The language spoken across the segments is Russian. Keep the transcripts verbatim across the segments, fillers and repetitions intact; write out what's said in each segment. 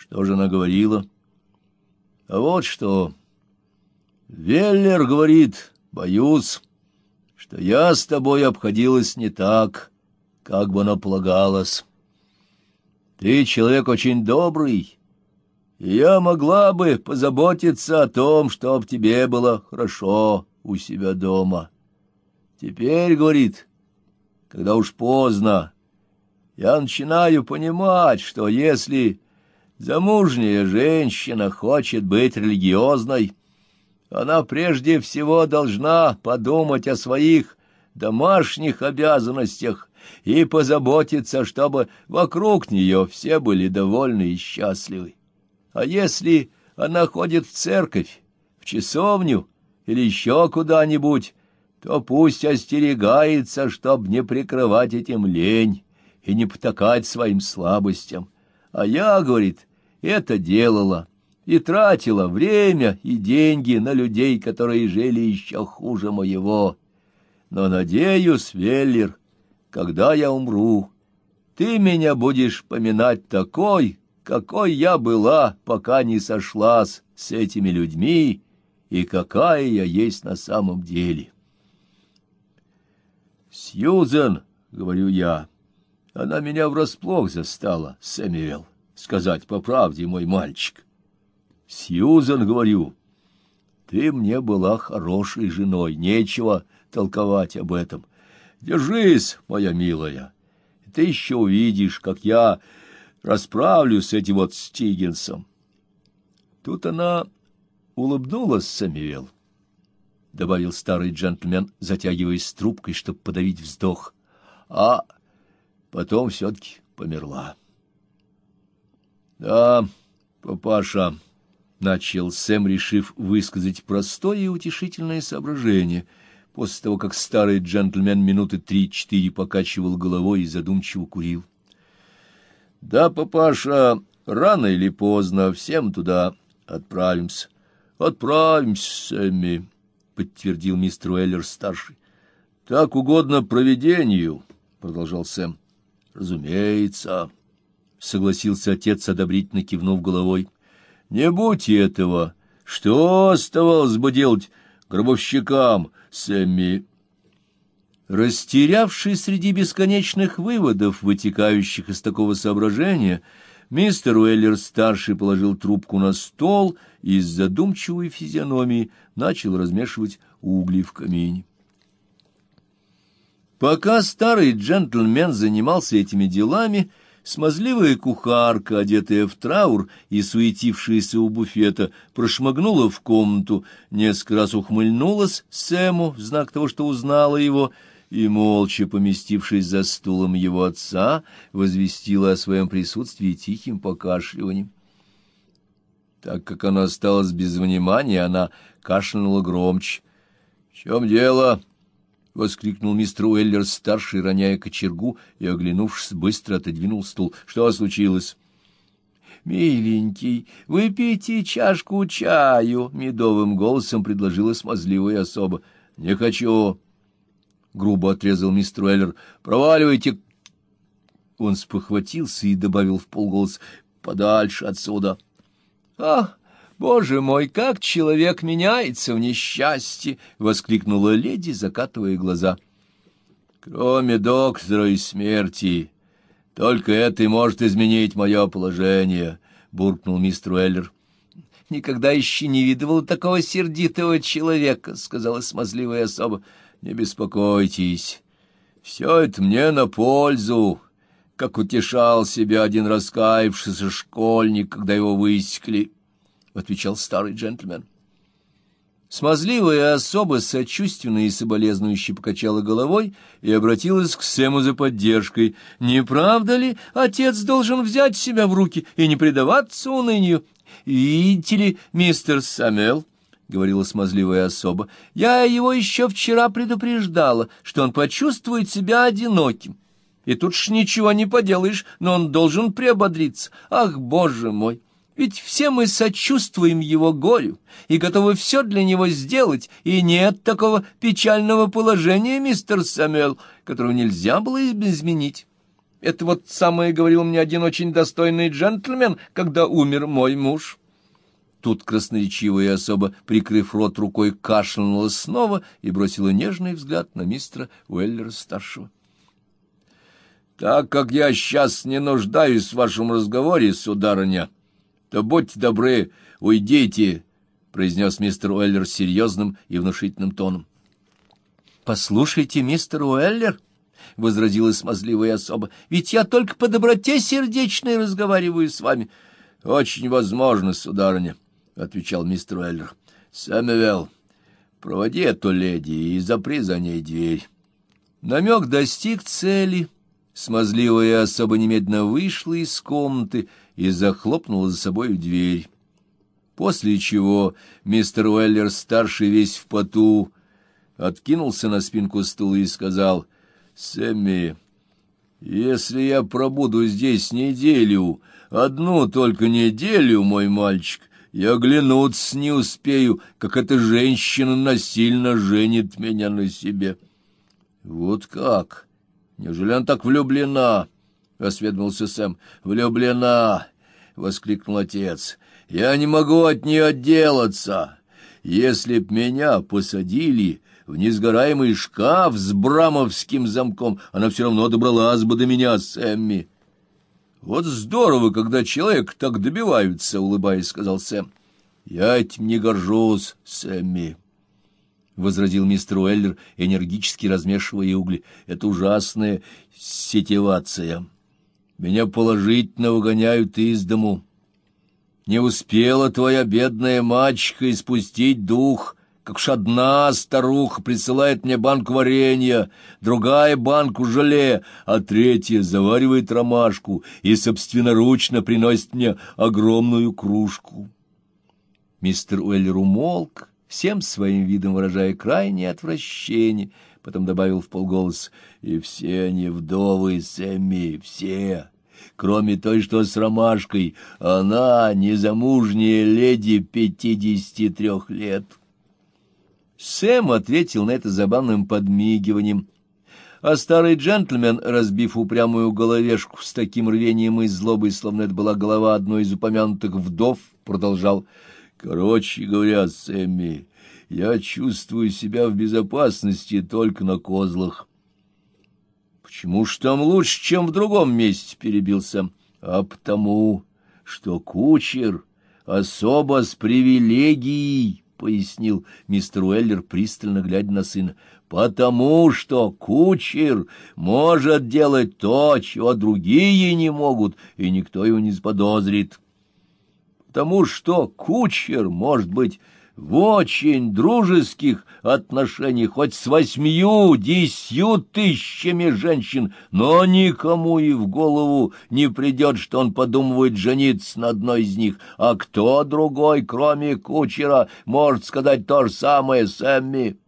Что же она говорила? А вот что. Веллер говорит, боюсь, что я с тобой обходилась не так, как бы оно полагалось. Ты человек очень добрый, и я могла бы позаботиться о том, чтоб тебе было хорошо у себя дома. Теперь, говорит, когда уж поздно, я начинаю понимать, что если замужняя женщина хочет быть религиозной, она прежде всего должна подумать о своих домашних обязанностях и позаботиться, чтобы вокруг нее все были довольны и счастливы. А если она ходит в церковь, в часовню или еще куда-нибудь, то пусть остерегается, чтоб не прикрывать этим лень и не потакать своим слабостям. А я, говорит, это делала и тратила время и деньги на людей, которые жили еще хуже моего. Но, надеюсь, Веллер, когда я умру, ты меня будешь поминать такой, какой я была, пока не сошлась с этими людьми, и какая я есть на самом деле. Сьюзен, — говорю я, — она меня врасплох застала, Сэмюэл, сказать по правде, мой мальчик. Сьюзен, — говорю, — ты мне была хорошей женой, нечего толковать об этом. Держись, моя милая, ты еще увидишь, как я расправлюсь с этим вот Стиггинсом. Тут она улыбнулась, Сэмюэл, — добавил старый джентльмен, затягиваясь трубкой, чтобы подавить вздох, а потом все-таки померла. — Да, папаша, — начал Сэм, решив высказать простое и утешительное соображение, после того, как старый джентльмен минуты три-четыре покачивал головой и задумчиво курил. — Да, папаша, рано или поздно всем туда отправимся. — Отправимся, Сэмми, — подтвердил мистер Уэллер-старший. — Так угодно провидению, — продолжал Сэм. — Разумеется, — согласился отец, одобрительно кивнув головой. — Не будь этого, что оставалось бы делать гробовщикам, Сэмми? Растерявшись среди бесконечных выводов, вытекающих из такого соображения, мистер Уэллер-старший положил трубку на стол и с задумчивой физиономией начал размешивать угли в камине. Пока старый джентльмен занимался этими делами, смазливая кухарка, одетая в траур и суетившаяся у буфета, прошмыгнула в комнату, несколько раз ухмыльнулась Сэму в знак того, что узнала его, и, молча поместившись за стулом его отца, возвестила о своем присутствии тихим покашливанием. Так как она осталась без внимания, она кашлянула громче. — В чем дело? — воскликнул мистер Уэллер-старший, роняя кочергу, и, оглянувшись, быстро отодвинул стул. — Что случилось? — Миленький, выпейте чашку чаю, — медовым голосом предложила смазливая особа. — Не хочу, — грубо отрезал мистер Уэллер. — Проваливайте. Он спохватился и добавил вполголоса: — Подальше отсюда. — Ах, боже мой, как человек меняется в несчастье! — воскликнула леди, закатывая глаза. — Кроме доктора и смерти, только это и может изменить мое положение, — буркнул мистер Уэллер. — Никогда еще не видывала такого сердитого человека, — сказала смазливая особа. — Не беспокойтесь, все это мне на пользу, как утешал себя один раскаявшийся школьник, когда его высекли, — отвечал старый джентльмен. Смазливая особа сочувственно и соболезнующе покачала головой и обратилась к Сэму за поддержкой. — Не правда ли, отец должен взять себя в руки и не предаваться унынию? — Видите ли, мистер Сэмюэл, — говорила смазливая особа, — я его еще вчера предупреждала, что он почувствует себя одиноким. И тут ж ничего не поделаешь, но он должен приободриться. Ах, боже мой! Ведь все мы сочувствуем его горю и готовы все для него сделать, и нет такого печального положения, мистер Сэмюэл, которого нельзя было изменить. Это вот самое говорил мне один очень достойный джентльмен, когда умер мой муж». Тут красноречивая особа, прикрыв рот рукой, кашлянула снова и бросила нежный взгляд на мистера Уэллера-старшего. «Так как я сейчас не нуждаюсь в вашем разговоре, сударыня, то будьте добры, уйдите», — произнес мистер Уэллер серьезным и внушительным тоном. «Послушайте, мистер Уэллер», — возразила смазливая особа, — «ведь я только по доброте сердечной разговариваю с вами». «Очень возможно, сударыня», — отвечал мистер Уэллер. «Сэмюэл, проводи эту леди и запри за ней дверь». Намек достиг цели. Смазливая особа немедленно вышла из комнаты и захлопнула за собою дверь. После чего мистер Уэллер-старший весь в поту откинулся на спинку стула и сказал: «Сэмми, если я пробуду здесь неделю, одну только неделю, мой мальчик, я оглянуться не успею, как эта женщина насильно женит меня на себе». «Вот как? Неужели она так влюблена?» — осведомился Сэм. «Влюблена!» — воскликнул отец. «Я не могу от нее отделаться. Если б меня посадили в несгораемый шкаф с брамовским замком, она все равно добралась бы до меня, Сэмми». «Вот здорово, когда человек так добиваются», — улыбаясь, сказал Сэм. «Я этим не горжусь, Сэмми», — возразил мистер Уэллер, энергически размешивая угли. «Это ужасная сетевация. Меня положительно выгоняют из дому. Не успела твоя бедная мачеха испустить дух, как уж одна старуха присылает мне банку варенья, другая банку желе, а третья заваривает ромашку и собственноручно приносит мне огромную кружку». Мистер Уэллер умолк, всем своим видом выражая крайнее отвращение, потом добавил вполголоса: «И все они вдовы, Сэмми, все, кроме той, что с ромашкой. Она незамужняя леди пятидесяти трех лет». Сэм ответил на это забавным подмигиванием, а старый джентльмен, разбив упрямую головешку с таким рвением и злобой, словно это была голова одной из упомянутых вдов, продолжал: «Короче говоря, Сэмми, я чувствую себя в безопасности только на козлах». «Почему ж там лучше, чем в другом месте?» — перебил Сэм. «А потому, что кучер особо с привилегией», — пояснил мистер Уэллер, пристально глядя на сына. «Потому что кучер может делать то, чего другие не могут, и никто его не заподозрит. Потому что кучер может быть в очень дружеских отношениях хоть с восьмью, десятью тысячами женщин, но никому и в голову не придет, что он подумывает жениться на одной из них. А кто другой, кроме кучера, может сказать то же самое, Сэмми?»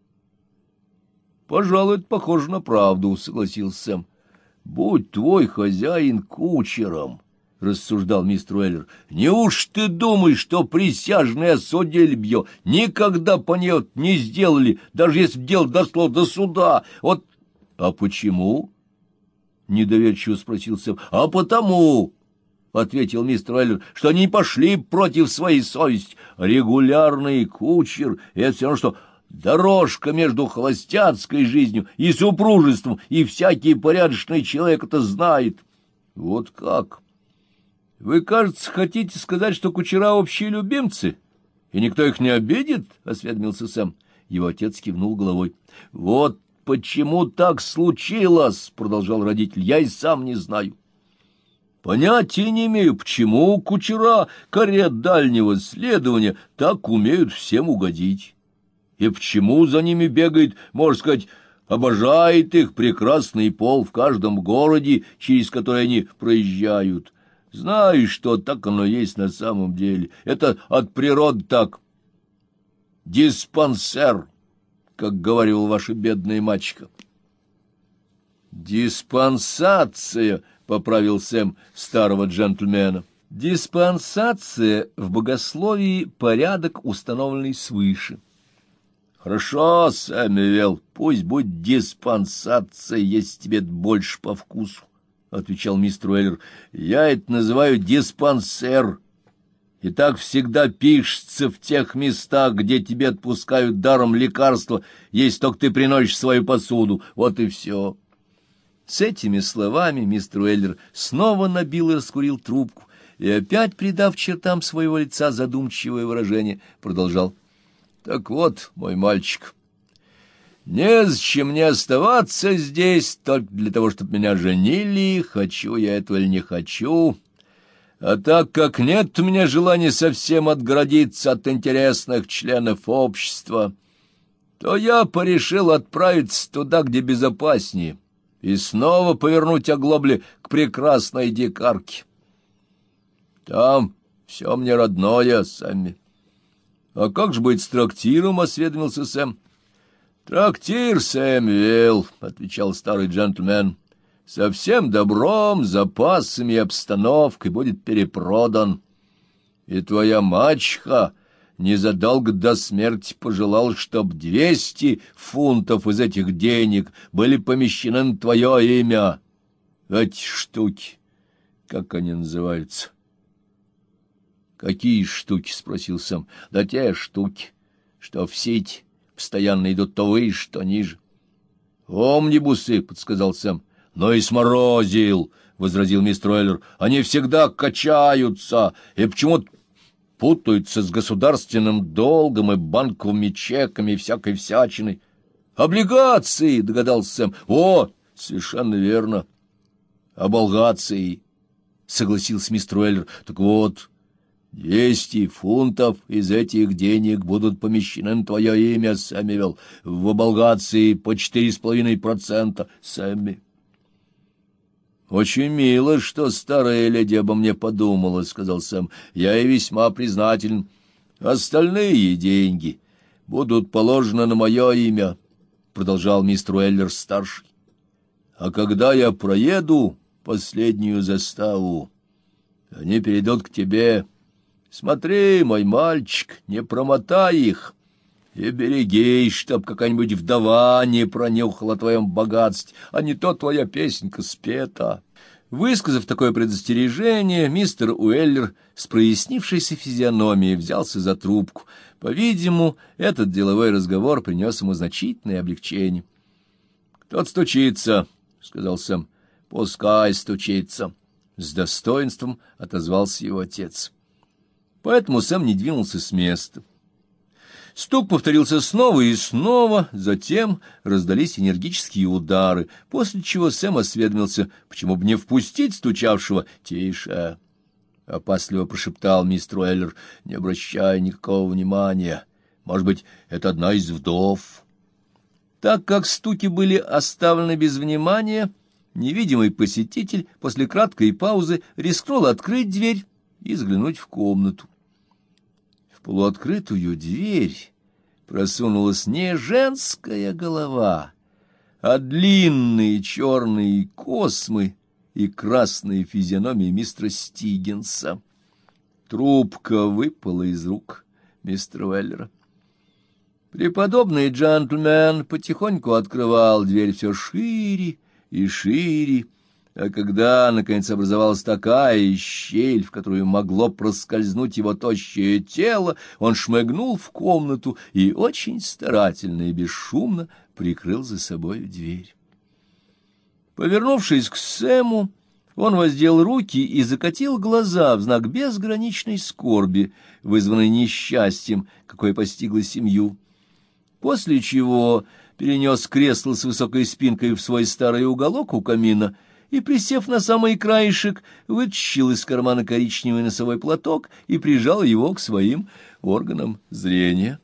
«Пожалуй, это похоже на правду», — согласился Сэм. «Будь твой хозяин кучером», — рассуждал мистер Уэллер, — «неуж ты думаешь, что присяжные осудили б ее, никогда по нее не сделали, даже если б дело дошло до суда? Вот...» «А почему?» — недоверчиво спросил Сэм. «А потому...» — ответил мистер Уэллер, — что они не пошли против своей совести. Регулярный кучер — это все равно, что дорожка между холостяцкой жизнью и супружеством, и всякий порядочный человек это знает». «Вот как? Вы, кажется, хотите сказать, что кучера общие любимцы, и никто их не обидит?» — осведомился Сэм. Его отец кивнул головой. «Вот почему так случилось, — продолжал родитель, — я и сам не знаю. Понятия не имею, почему кучера карет дальнего следования так умеют всем угодить, и почему за ними бегает, можно сказать, обожает их прекрасный пол в каждом городе, через который они проезжают. Знаешь, что так оно есть на самом деле. Это от природы так. Диспансер, как говорила ваша бедная мачеха». «Диспансация», — поправил Сэм старого джентльмена. «Диспансация в богословии — порядок, установленный свыше». «Хорошо, Сэмюэл, пусть будет диспансация, если тебе это больше по вкусу», — отвечал мистер Уэллер. — Я это называю диспансер. И так всегда пишется в тех местах, где тебе отпускают даром лекарства, если только ты приносишь свою посуду. Вот и все. С этими словами мистер Уэллер снова набил и раскурил трубку, и опять, придав чертам своего лица задумчивое выражение, продолжал. — Так вот, мой мальчик, незачем мне оставаться здесь только для того, чтобы меня женили, хочу я этого или не хочу. А так как нет у меня желания совсем отгородиться от интересных членов общества, то я порешил отправиться туда, где безопаснее, и снова повернуть оглобли к прекрасной дикарке. Там все мне родное, Сэмми. — А как же быть с трактиром? — осведомился Сэм. — Трактир, Сэмюэл, — отвечал старый джентльмен, — со всем добром, запасами и обстановкой будет перепродан. И твоя мачеха незадолго до смерти пожелал, чтоб двести фунтов из этих денег были помещены на твое имя. Эти штуки, как они называются? — Какие штуки? — спросил Сэм. — Да те штуки, что в сеть постоянно идут то выше, то ниже. — Омнибусы, — подсказал Сэм. — Но и сморозил, — возразил мистер Уэллер. — Они всегда качаются и почему-то путаются с государственным долгом и банковыми чеками и всякой всячиной. — Облигации, — догадался Сэм. — О, совершенно верно. — Облигации, — согласился мистер Уэллер. — Так вот, двести фунтов из этих денег будут помещены на твое имя, Сэмюэл, в облигации по четыре с половиной процента, Сэмми. — Очень мило, что старая леди обо мне подумала, — сказал Сэм. — Я ей весьма признателен. Остальные деньги будут положены на мое имя, — продолжал мистер Уэллер-старший. — А когда я проеду последнюю заставу, они перейдут к тебе. Смотри, мой мальчик, не промотай их, и берегись, чтоб какая-нибудь вдова не пронюхала о твоем богатстве, а не то твоя песенка спета. Высказав такое предостережение, мистер Уэллер с прояснившейся физиономией взялся за трубку. По-видимому, этот деловой разговор принес ему значительное облегчение. — Кто-то стучится, — сказал Сэм. — Пускай стучится. С достоинством отозвался его отец. Поэтому Сэм не двинулся с места. Стук повторился снова и снова, затем раздались энергические удары, после чего Сэм осведомился, почему бы не впустить стучавшего. — Тише! — опасливо прошептал мистер Уэллер, не обращая никакого внимания. — Может быть, это одна из вдов? Так как стуки были оставлены без внимания, невидимый посетитель после краткой паузы рискнул открыть дверь и взглянуть в комнату. В полуоткрытую дверь просунулась не женская голова, а длинные черные космы и красные физиономии мистера Стиггинса. Трубка выпала из рук мистера Уэллера. Преподобный джентльмен потихоньку открывал дверь все шире и шире, а когда, наконец, образовалась такая щель, в которую могло проскользнуть его тощее тело, он шмыгнул в комнату и очень старательно и бесшумно прикрыл за собой дверь. Повернувшись к Сэму, он воздел руки и закатил глаза в знак безграничной скорби, вызванной несчастьем, какое постигло семью, после чего перенес кресло с высокой спинкой в свой старый уголок у камина и, присев на самый краешек, вытащил из кармана коричневый носовой платок и прижал его к своим органам зрения.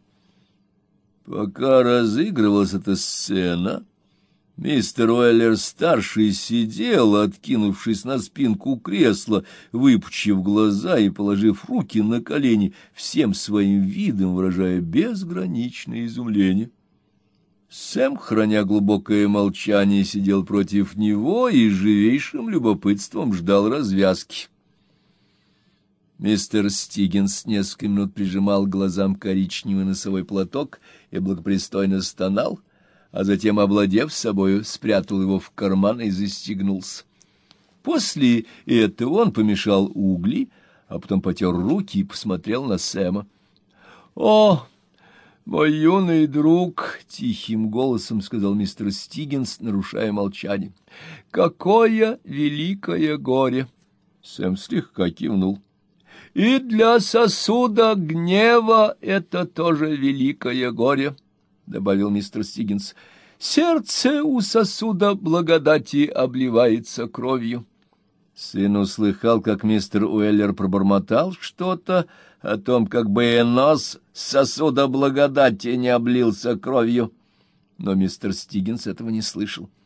Пока разыгрывалась эта сцена, мистер Уэллер-старший сидел, откинувшись на спинку кресла, выпучив глаза и положив руки на колени, всем своим видом выражая безграничное изумление. Сэм, храня глубокое молчание, сидел против него и с живейшим любопытством ждал развязки. Мистер Стиггинс несколько минут прижимал к глазам коричневый носовой платок и благопристойно стонал, а затем, овладев собою, спрятал его в карман и застегнулся. После этого он помешал угли, а потом потер руки и посмотрел на Сэма. — О, мой юный друг! — тихим голосом сказал мистер Стиггинс, нарушая молчание. — Какое великое горе! Сэм слегка кивнул. — И для сосуда гнева это тоже великое горе, — добавил мистер Стиггинс. — Сердце у сосуда благодати обливается кровью. Сын услыхал, как мистер Уэллер пробормотал что-то о том, как бы и нос сосуда благодати не облился кровью. Но мистер Стиггинс этого не слышал.